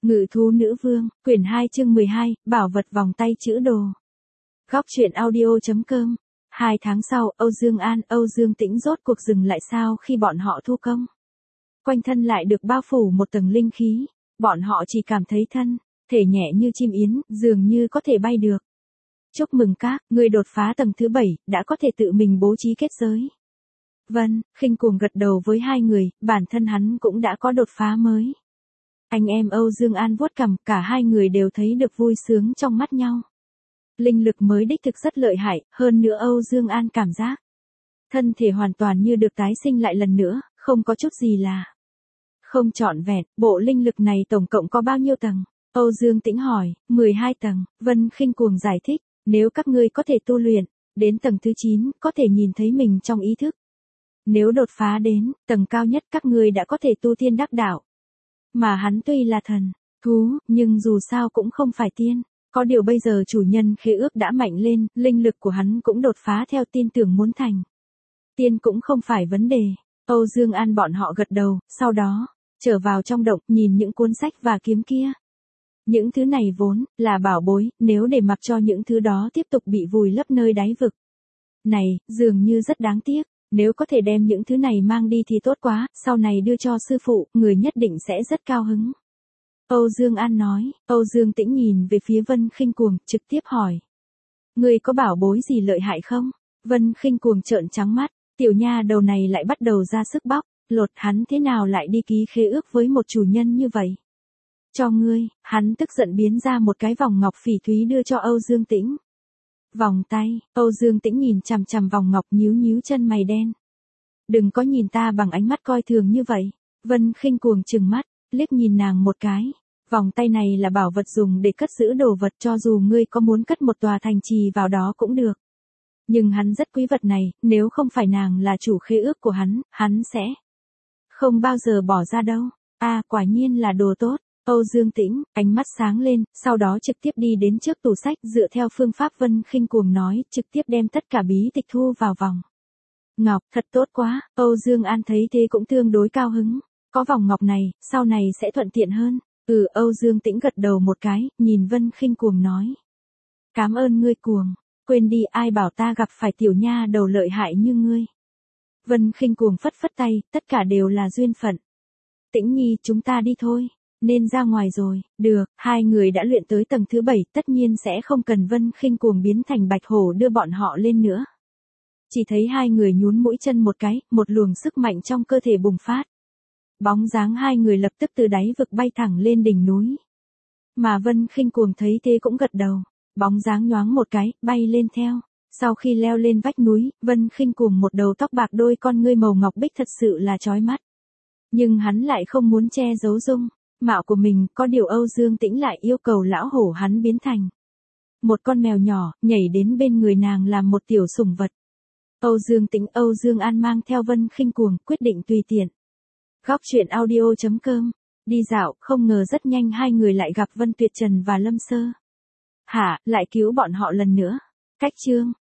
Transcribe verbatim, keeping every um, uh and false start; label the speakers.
Speaker 1: Ngự thú nữ vương, quyển hai chương mười hai, bảo vật vòng tay chữ đồ. Góc truyện audio.com. Hai tháng sau, Âu Dương An, Âu Dương Tĩnh rốt cuộc dừng lại sao khi bọn họ thu công. Quanh thân lại được bao phủ một tầng linh khí, bọn họ chỉ cảm thấy thân, thể nhẹ như chim yến, dường như có thể bay được. Chúc mừng các, người đột phá tầng thứ bảy, đã có thể tự mình bố trí kết giới. Vân, khinh cuồng gật đầu với hai người, bản thân hắn cũng đã có đột phá mới. Anh em Âu Dương An vuốt cằm, cả hai người đều thấy được vui sướng trong mắt nhau. Linh lực mới đích thực rất lợi hại, hơn nữa Âu Dương An cảm giác thân thể hoàn toàn như được tái sinh lại lần nữa, không có chút gì là không trọn vẹn. Bộ linh lực này tổng cộng có bao nhiêu tầng? Âu Dương Tĩnh hỏi. mười hai tầng, Vân khinh cuồng giải thích, nếu các ngươi có thể tu luyện đến tầng thứ chín, có thể nhìn thấy mình trong ý thức. Nếu đột phá đến tầng cao nhất, các ngươi đã có thể tu tiên đắc đạo. Mà hắn tuy là thần, thú, nhưng dù sao cũng không phải tiên. Có điều bây giờ chủ nhân khế ước đã mạnh lên, linh lực của hắn cũng đột phá theo tin tưởng muốn thành tiên cũng không phải vấn đề. Âu Dương An bọn họ gật đầu, sau đó trở vào trong động, nhìn những cuốn sách và kiếm kia. Những thứ này vốn là bảo bối, nếu để mặc cho những thứ đó tiếp tục bị vùi lấp nơi đáy vực này, dường như rất đáng tiếc. Nếu có thể đem những thứ này mang đi thì tốt quá, sau này đưa cho sư phụ, người nhất định sẽ rất cao hứng. Âu Dương An nói. Âu Dương Tĩnh nhìn về phía Vân khinh cuồng, trực tiếp hỏi. Người có bảo bối gì lợi hại không? Vân khinh cuồng trợn trắng mắt, tiểu nha đầu này lại bắt đầu ra sức bóc, lột. Hắn thế nào lại đi ký khế ước với một chủ nhân như vậy? Cho ngươi, hắn tức giận biến ra một cái vòng ngọc phỉ thúy đưa cho Âu Dương Tĩnh. Vòng tay, Âu Dương Tĩnh nhìn chằm chằm vòng ngọc, nhíu nhíu chân mày đen. Đừng có nhìn ta bằng ánh mắt coi thường như vậy. Vân khinh cuồng trừng mắt, liếc nhìn nàng một cái. Vòng tay này là bảo vật dùng để cất giữ đồ vật, cho dù ngươi có muốn cất một tòa thành trì vào đó cũng được. Nhưng hắn rất quý vật này, nếu không phải nàng là chủ khế ước của hắn, hắn sẽ không bao giờ bỏ ra đâu. A, à, quả nhiên là đồ tốt. Âu Dương Tĩnh, ánh mắt sáng lên, sau đó trực tiếp đi đến trước tủ sách, dựa theo phương pháp Vân khinh cuồng nói, trực tiếp đem tất cả bí tịch thu vào vòng ngọc. Thật tốt quá. Âu Dương An thấy thế cũng tương đối cao hứng. Có vòng ngọc này, sau này sẽ thuận tiện hơn. Ừ, Âu Dương Tĩnh gật đầu một cái, nhìn Vân khinh cuồng nói. Cảm ơn ngươi cuồng. Quên đi, ai bảo ta gặp phải tiểu nha đầu lợi hại như ngươi. Vân khinh cuồng phất phất tay, tất cả đều là duyên phận. Tĩnh nhi, chúng ta đi thôi. Nên ra ngoài rồi. Được, hai người đã luyện tới tầng thứ bảy, tất nhiên sẽ không cần Vân khinh cuồng biến thành bạch hổ đưa bọn họ lên nữa. Chỉ thấy hai người nhún mũi chân một cái, một luồng sức mạnh trong cơ thể bùng phát. Bóng dáng hai người lập tức từ đáy vực bay thẳng lên đỉnh núi. Mà Vân khinh cuồng thấy thế cũng gật đầu. Bóng dáng nhoáng một cái, bay lên theo. Sau khi leo lên vách núi, Vân khinh cuồng một đầu tóc bạc, đôi con ngươi màu ngọc bích thật sự là chói mắt. Nhưng hắn lại không muốn che giấu dung mạo của mình, có điều Âu Dương Tĩnh lại yêu cầu lão hổ hắn biến thành một con mèo nhỏ, nhảy đến bên người nàng làm một tiểu sủng vật. Âu Dương Tĩnh, Âu Dương An mang theo Vân khinh cuồng, quyết định tùy tiện. Góc truyện audio.com. Đi dạo, không ngờ rất nhanh hai người lại gặp Vân Tuyệt Trần và Lâm Sơ. Hả, lại cứu bọn họ lần nữa. Cách chương.